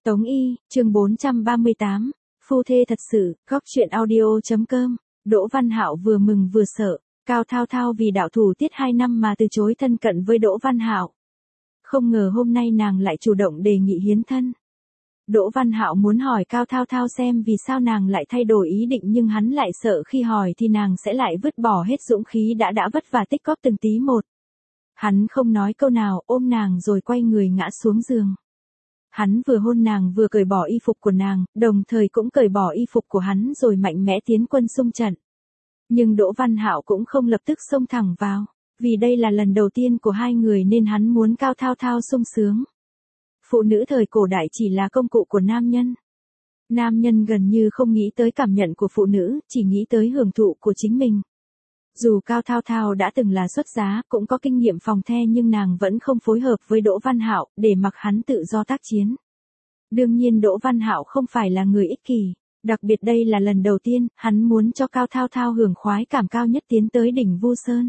Tống Y, chương 438, phu thê thật sự, góc truyện audio.com. Đỗ Văn Hạo vừa mừng vừa sợ, Cao Thao Thao vì đạo thủ tiết 2 năm mà từ chối thân cận với Đỗ Văn Hạo. Không ngờ hôm nay nàng lại chủ động đề nghị hiến thân. Đỗ Văn Hạo muốn hỏi Cao Thao Thao xem vì sao nàng lại thay đổi ý định, nhưng hắn lại sợ khi hỏi thì nàng sẽ lại vứt bỏ hết dũng khí đã vất vả tích góp từng tí một. Hắn không nói câu nào, ôm nàng rồi quay người ngã xuống giường. Hắn vừa hôn nàng vừa cởi bỏ y phục của nàng, đồng thời cũng cởi bỏ y phục của hắn rồi mạnh mẽ tiến quân xung trận. Nhưng Đỗ Văn Hạo cũng không lập tức xông thẳng vào, vì đây là lần đầu tiên của hai người nên hắn muốn Cao Thao Thao sung sướng. Phụ nữ thời cổ đại chỉ là công cụ của nam nhân. Nam nhân gần như không nghĩ tới cảm nhận của phụ nữ, chỉ nghĩ tới hưởng thụ của chính mình. Dù Cao Thao Thao đã từng là xuất giá, cũng có kinh nghiệm phòng the, nhưng nàng vẫn không phối hợp với Đỗ Văn Hạo, để mặc hắn tự do tác chiến. Đương nhiên Đỗ Văn Hạo không phải là người ích kỷ, đặc biệt đây là lần đầu tiên, hắn muốn cho Cao Thao Thao hưởng khoái cảm cao nhất tiến tới đỉnh Vu Sơn.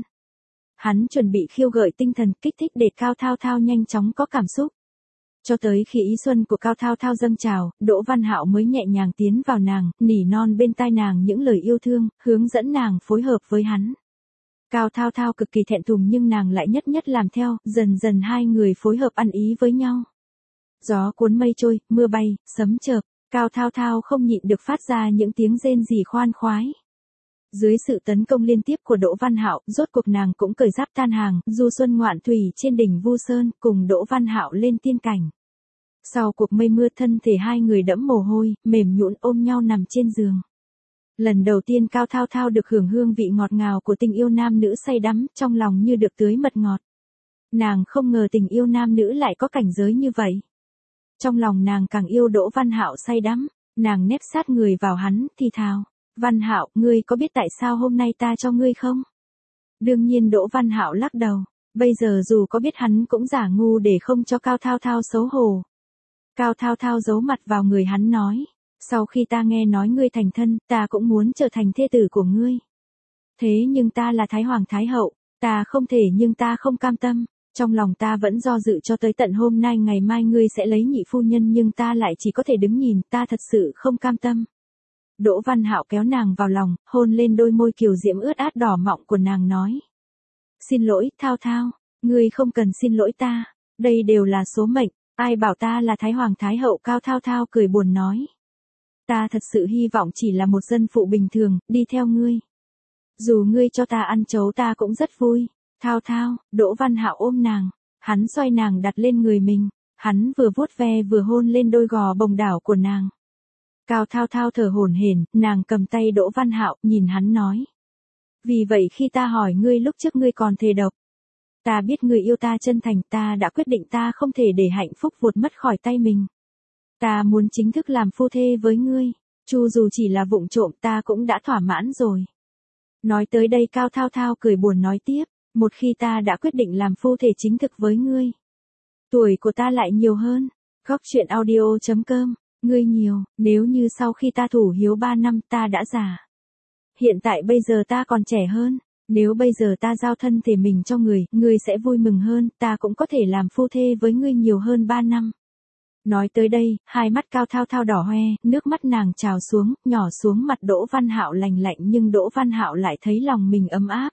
Hắn chuẩn bị khiêu gợi tinh thần, kích thích để Cao Thao Thao nhanh chóng có cảm xúc. Cho tới khi ý xuân của Cao Thao Thao dâng trào, Đỗ Văn Hạo mới nhẹ nhàng tiến vào nàng, nỉ non bên tai nàng những lời yêu thương, hướng dẫn nàng phối hợp với hắn. Cao Thao Thao cực kỳ thẹn thùng nhưng nàng lại nhất nhất làm theo, dần dần hai người phối hợp ăn ý với nhau. Gió cuốn mây trôi, mưa bay, sấm chợp, Cao Thao Thao không nhịn được phát ra những tiếng rên rỉ khoan khoái. Dưới sự tấn công liên tiếp của Đỗ Văn Hạo, rốt cuộc nàng cũng cởi giáp tan hàng, du xuân ngoạn thủy trên đỉnh Vu Sơn, cùng Đỗ Văn Hạo lên tiên cảnh. Sau cuộc mây mưa, thân thể hai người đẫm mồ hôi, mềm nhũn ôm nhau nằm trên giường. Lần đầu tiên Cao Thao Thao được hưởng hương vị ngọt ngào của tình yêu nam nữ say đắm, trong lòng như được tưới mật ngọt. Nàng không ngờ tình yêu nam nữ lại có cảnh giới như vậy. Trong lòng nàng càng yêu Đỗ Văn Hạo say đắm, nàng nép sát người vào hắn, thì thào: "Văn Hạo, ngươi có biết tại sao hôm nay ta cho ngươi không?" Đương nhiên Đỗ Văn Hạo lắc đầu, bây giờ dù có biết hắn cũng giả ngu để không cho Cao Thao Thao xấu hổ. Cao Thao Thao giấu mặt vào người hắn nói: "Sau khi ta nghe nói ngươi thành thân, ta cũng muốn trở thành thê tử của ngươi. Thế nhưng ta là Thái Hoàng Thái Hậu, ta không thể, nhưng ta không cam tâm. Trong lòng ta vẫn do dự cho tới tận hôm nay, ngày mai ngươi sẽ lấy nhị phu nhân, nhưng ta lại chỉ có thể đứng nhìn, ta thật sự không cam tâm." Đỗ Văn Hạo kéo nàng vào lòng, hôn lên đôi môi kiều diễm ướt át đỏ mọng của nàng nói: "Xin lỗi, Thao Thao, ngươi không cần xin lỗi ta, đây đều là số mệnh, ai bảo ta là Thái Hoàng Thái Hậu." Cao Thao Thao cười buồn nói: "Ta thật sự hy vọng chỉ là một dân phụ bình thường, đi theo ngươi. Dù ngươi cho ta ăn chấu ta cũng rất vui." "Thao Thao." Đỗ Văn Hạo ôm nàng, hắn xoay nàng đặt lên người mình, hắn vừa vuốt ve vừa hôn lên đôi gò bồng đảo của nàng. Cao Thao Thao thở hổn hển, nàng cầm tay Đỗ Văn Hạo, nhìn hắn nói: "Vì vậy khi ta hỏi ngươi lúc trước ngươi còn thề độc. Ta biết ngươi yêu ta chân thành, ta đã quyết định ta không thể để hạnh phúc vụt mất khỏi tay mình. Ta muốn chính thức làm phu thê với ngươi, chu dù chỉ là vụng trộm ta cũng đã thỏa mãn rồi." Nói tới đây Cao Thao Thao cười buồn nói tiếp: "Một khi ta đã quyết định làm phu thê chính thức với ngươi, tuổi của ta lại nhiều hơn." Góc truyện audio.com. Ngươi nhiều, nếu như sau khi ta thủ hiếu 3 năm ta đã già. Hiện tại bây giờ ta còn trẻ hơn, nếu bây giờ ta giao thân thể mình cho người, ngươi sẽ vui mừng hơn, ta cũng có thể làm phu thê với ngươi nhiều hơn 3 năm. Nói tới đây, hai mắt Cao Thao Thao đỏ hoe, nước mắt nàng trào xuống, nhỏ xuống mặt Đỗ Văn Hạo lành lạnh, nhưng Đỗ Văn Hạo lại thấy lòng mình ấm áp.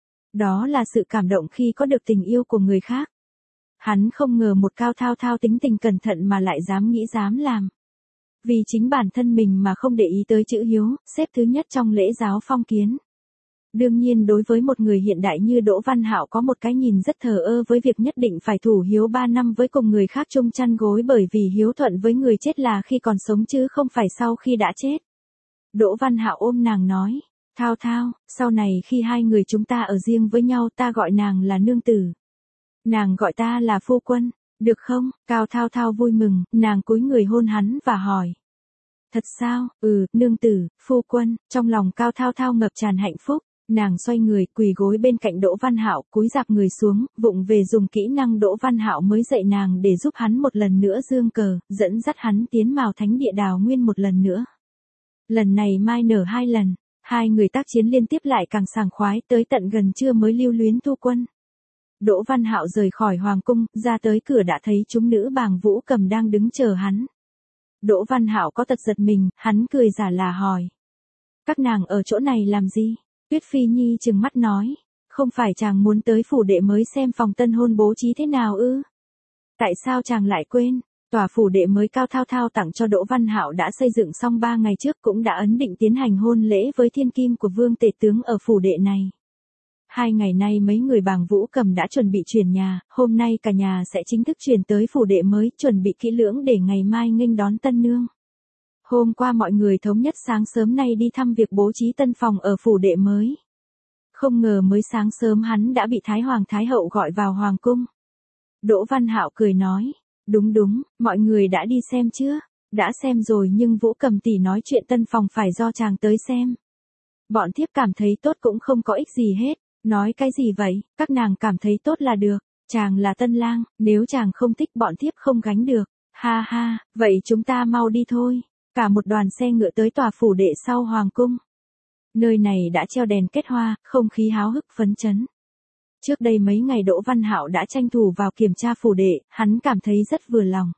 Đó là sự cảm động khi có được tình yêu của người khác. Hắn không ngờ một Cao Thao Thao tính tình cẩn thận mà lại dám nghĩ dám làm. Vì chính bản thân mình mà không để ý tới chữ hiếu, xếp thứ nhất trong lễ giáo phong kiến. Đương nhiên đối với một người hiện đại như Đỗ Văn Hạo có một cái nhìn rất thờ ơ với việc nhất định phải thủ hiếu 3 năm với cùng người khác chung chăn gối, bởi vì hiếu thuận với người chết là khi còn sống chứ không phải sau khi đã chết. Đỗ Văn Hạo ôm nàng nói: "Thao Thao, sau này khi hai người chúng ta ở riêng với nhau ta gọi nàng là nương tử. Nàng gọi ta là phu quân, được không?" Cao Thao Thao vui mừng, nàng cúi người hôn hắn và hỏi: "Thật sao?" "Nương tử, phu quân." Trong lòng Cao Thao Thao ngập tràn hạnh phúc, nàng xoay người, quỳ gối bên cạnh Đỗ Văn Hạo, cúi rạp người xuống, vụng về dùng kỹ năng Đỗ Văn Hạo mới dạy nàng để giúp hắn một lần nữa dương cờ, dẫn dắt hắn tiến vào thánh địa Đào Nguyên một lần nữa. Lần này mai nở 2 lần, hai người tác chiến liên tiếp lại càng sảng khoái, tới tận gần trưa mới lưu luyến thu quân. Đỗ Văn Hạo rời khỏi hoàng cung, ra tới cửa đã thấy chúng nữ Bàng Vũ Cầm đang đứng chờ hắn. Đỗ Văn Hạo có tật giật mình, hắn cười giả là hỏi. Các nàng ở chỗ này làm gì? Tuyết Phi Nhi trừng mắt nói. Không phải chàng muốn tới phủ đệ mới xem phòng tân hôn bố trí thế nào ư? Tại sao chàng lại quên? Tòa phủ đệ mới Cao Thao Thao tặng cho Đỗ Văn Hạo đã xây dựng xong 3 ngày trước, cũng đã ấn định tiến hành hôn lễ với thiên kim của vương tể tướng ở phủ đệ này. 2 ngày nay mấy người Bàng Vũ Cầm đã chuẩn bị chuyển nhà, hôm nay cả nhà sẽ chính thức chuyển tới phủ đệ mới, chuẩn bị kỹ lưỡng để ngày mai nghênh đón tân nương. Hôm qua mọi người thống nhất sáng sớm nay đi thăm việc bố trí tân phòng ở phủ đệ mới. Không ngờ mới sáng sớm hắn đã bị Thái Hoàng Thái Hậu gọi vào Hoàng cung. Đỗ Văn Hạo cười nói, đúng, mọi người đã đi xem chưa? Đã xem rồi, nhưng Vũ Cầm tỷ nói chuyện tân phòng phải do chàng tới xem. Bọn thiếp cảm thấy tốt cũng không có ích gì hết. Nói cái gì vậy, các nàng cảm thấy tốt là được. Chàng là tân lang, nếu chàng không thích bọn thiếp không gánh được. Ha ha, vậy chúng ta mau đi thôi. Cả một đoàn xe ngựa tới tòa phủ đệ sau Hoàng cung. Nơi này đã treo đèn kết hoa, không khí háo hức phấn chấn. Trước đây mấy ngày Đỗ Văn Hạo đã tranh thủ vào kiểm tra phủ đệ, hắn cảm thấy rất vừa lòng.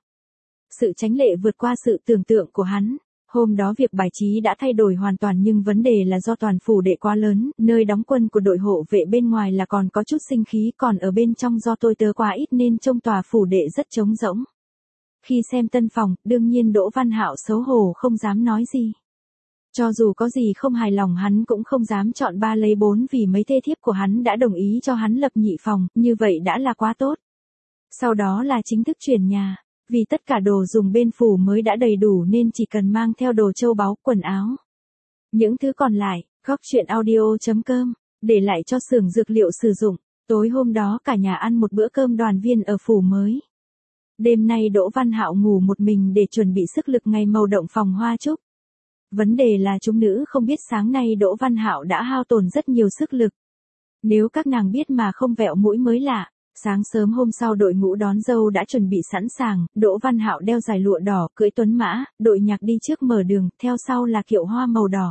Sự chánh lệ vượt qua sự tưởng tượng của hắn. Hôm đó việc bài trí đã thay đổi hoàn toàn, nhưng vấn đề là do toàn phủ đệ quá lớn, nơi đóng quân của đội hộ vệ bên ngoài là còn có chút sinh khí, còn ở bên trong do tôi tớ quá ít nên trông tòa phủ đệ rất trống rỗng. Khi xem tân phòng, đương nhiên Đỗ Văn Hạo xấu hổ không dám nói gì. Cho dù có gì không hài lòng hắn cũng không dám chọn 3 lấy 4, vì mấy thê thiếp của hắn đã đồng ý cho hắn lập nhị phòng, như vậy đã là quá tốt. Sau đó là chính thức chuyển nhà. Vì tất cả đồ dùng bên phủ mới đã đầy đủ nên chỉ cần mang theo đồ châu báu, quần áo. Những thứ còn lại, góc truyện audio.com, để lại cho xưởng dược liệu sử dụng. Tối hôm đó cả nhà ăn một bữa cơm đoàn viên ở phủ mới. Đêm nay Đỗ Văn Hạo ngủ một mình để chuẩn bị sức lực ngày mầu động phòng hoa trúc. Vấn đề là chúng nữ không biết sáng nay Đỗ Văn Hạo đã hao tổn rất nhiều sức lực. Nếu các nàng biết mà không vẹo mũi mới lạ. Sáng sớm hôm sau đội ngũ đón dâu đã chuẩn bị sẵn sàng, Đỗ Văn Hạo đeo dài lụa đỏ, cưỡi tuấn mã, đội nhạc đi trước mở đường, theo sau là kiệu hoa màu đỏ.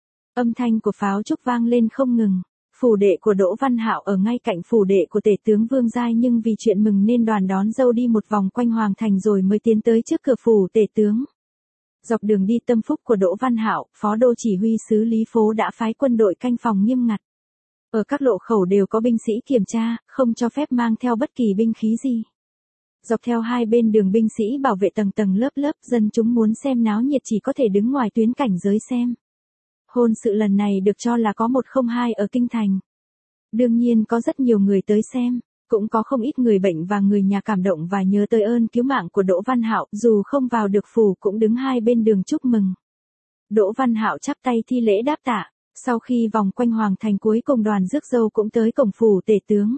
Âm thanh của pháo trúc vang lên không ngừng. Phủ đệ của Đỗ Văn Hạo ở ngay cạnh phủ đệ của tể tướng Vương Giai, nhưng vì chuyện mừng nên đoàn đón dâu đi một vòng quanh hoàng thành rồi mới tiến tới trước cửa phủ tể tướng. Dọc đường đi tâm phúc của Đỗ Văn Hạo, phó đô chỉ huy sứ Lý Phố đã phái quân đội canh phòng nghiêm ngặt. Ở các lộ khẩu đều có binh sĩ kiểm tra, không cho phép mang theo bất kỳ binh khí gì. Dọc theo hai bên đường binh sĩ bảo vệ tầng tầng lớp lớp, dân chúng muốn xem náo nhiệt chỉ có thể đứng ngoài tuyến cảnh giới xem. Hôn sự lần này được cho là có 102 ở kinh thành. Đương nhiên có rất nhiều người tới xem, cũng có không ít người bệnh và người nhà cảm động và nhớ tới ơn cứu mạng của Đỗ Văn Hạo, dù không vào được phủ cũng đứng hai bên đường chúc mừng. Đỗ Văn Hạo chắp tay thi lễ đáp tạ. Sau khi vòng quanh hoàng thành cuối cùng đoàn rước dâu cũng tới cổng phủ tể tướng.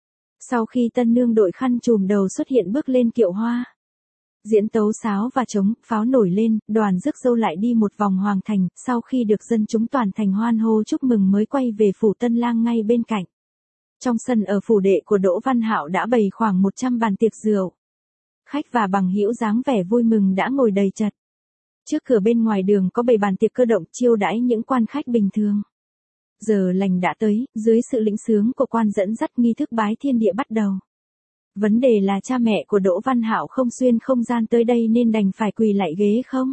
Sau khi tân nương đội khăn trùm đầu xuất hiện bước lên kiệu hoa. Diễn tấu sáo và trống, pháo nổi lên, đoàn rước dâu lại đi một vòng hoàng thành, sau khi được dân chúng toàn thành hoan hô chúc mừng mới quay về phủ tân lang ngay bên cạnh. Trong sân ở phủ đệ của Đỗ Văn Hạo đã bày khoảng 100 bàn tiệc rượu. Khách và bằng hữu dáng vẻ vui mừng đã ngồi đầy chật. Trước cửa bên ngoài đường có bày bàn tiệc cơ động chiêu đãi những quan khách bình thường. Giờ lành đã tới, dưới sự lĩnh sướng của quan dẫn dắt nghi thức bái thiên địa bắt đầu. Vấn đề là cha mẹ của Đỗ Văn Hạo không xuyên không gian tới đây nên đành phải quỳ lại ghế không.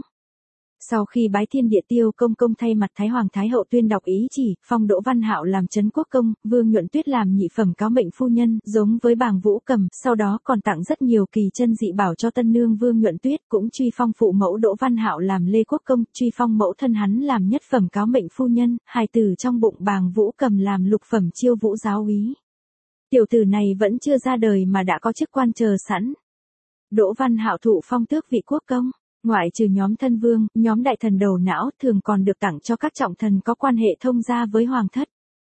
Sau khi bái thiên địa, Tiêu Công Công thay mặt Thái Hoàng Thái Hậu tuyên đọc ý chỉ, phong Đỗ Văn Hạo làm trấn quốc công, Vương Nhuận Tuyết làm nhị phẩm cáo mệnh phu nhân, giống với Bàng Vũ Cầm, sau đó còn tặng rất nhiều kỳ chân dị bảo cho tân nương Vương Nhuận Tuyết, cũng truy phong phụ mẫu Đỗ Văn Hạo làm Lê Quốc Công, truy phong mẫu thân hắn làm nhất phẩm cáo mệnh phu nhân, hài tử trong bụng Bàng Vũ Cầm làm lục phẩm chiêu vũ giáo úy. Tiểu tử này vẫn chưa ra đời mà đã có chức quan chờ sẵn. Đỗ Văn Hạo thụ phong tước vị quốc công. Ngoại trừ nhóm thân vương, nhóm đại thần đầu não thường còn được tặng cho các trọng thần có quan hệ thông gia với hoàng thất.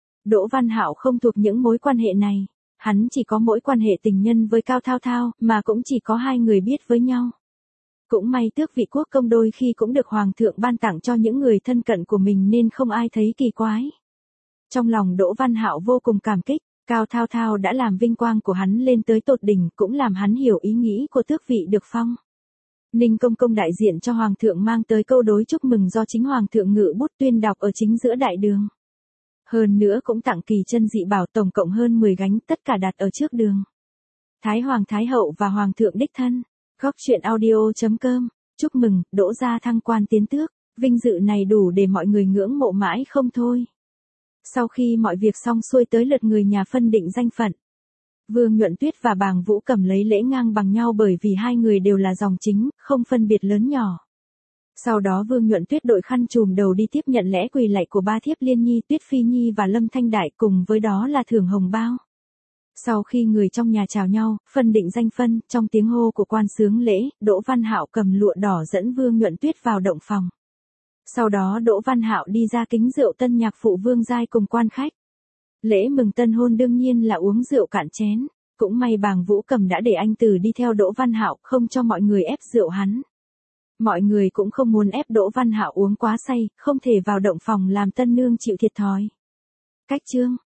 Đỗ Văn Hạo không thuộc những mối quan hệ này, hắn chỉ có mối quan hệ tình nhân với Cao Thao Thao, mà cũng chỉ có hai người biết với nhau. Cũng may tước vị quốc công đôi khi cũng được hoàng thượng ban tặng cho những người thân cận của mình nên không ai thấy kỳ quái. Trong lòng Đỗ Văn Hạo vô cùng cảm kích, Cao Thao Thao đã làm vinh quang của hắn lên tới tột đỉnh, cũng làm hắn hiểu ý nghĩ của tước vị được phong. Ninh Công Công đại diện cho Hoàng thượng mang tới câu đối chúc mừng do chính Hoàng thượng ngự bút tuyên đọc ở chính giữa đại đường. Hơn nữa cũng tặng kỳ chân dị bảo tổng cộng hơn 10 gánh, tất cả đặt ở trước đường. Thái Hoàng Thái Hậu và Hoàng thượng đích thân. Góc truyện audio.com Chúc mừng, Đỗ gia thăng quan tiến tước, vinh dự này đủ để mọi người ngưỡng mộ mãi không thôi. Sau khi mọi việc xong xuôi tới lượt người nhà phân định danh phận. Vương Nhuận Tuyết và Bàng Vũ Cẩm lấy lễ ngang bằng nhau bởi vì hai người đều là dòng chính, không phân biệt lớn nhỏ. Sau đó Vương Nhuận Tuyết đội khăn trùm đầu đi tiếp nhận lễ quỳ lạy của ba thiếp Liên Nhi, Tuyết Phi Nhi và Lâm Thanh Đại, cùng với đó là thưởng hồng bao. Sau khi người trong nhà chào nhau, phân định danh phân, trong tiếng hô của quan xướng lễ, Đỗ Văn Hạo cầm lụa đỏ dẫn Vương Nhuận Tuyết vào động phòng. Sau đó Đỗ Văn Hạo đi ra kính rượu tân nhạc phụ Vương Giai cùng quan khách. Lễ mừng tân hôn đương nhiên là uống rượu cạn chén, cũng may Bàng Vũ Cẩm đã để anh Từ đi theo Đỗ Văn Hạo, không cho mọi người ép rượu hắn. Mọi người cũng không muốn ép Đỗ Văn Hạo uống quá say, không thể vào động phòng làm tân nương chịu thiệt thòi. Cách chương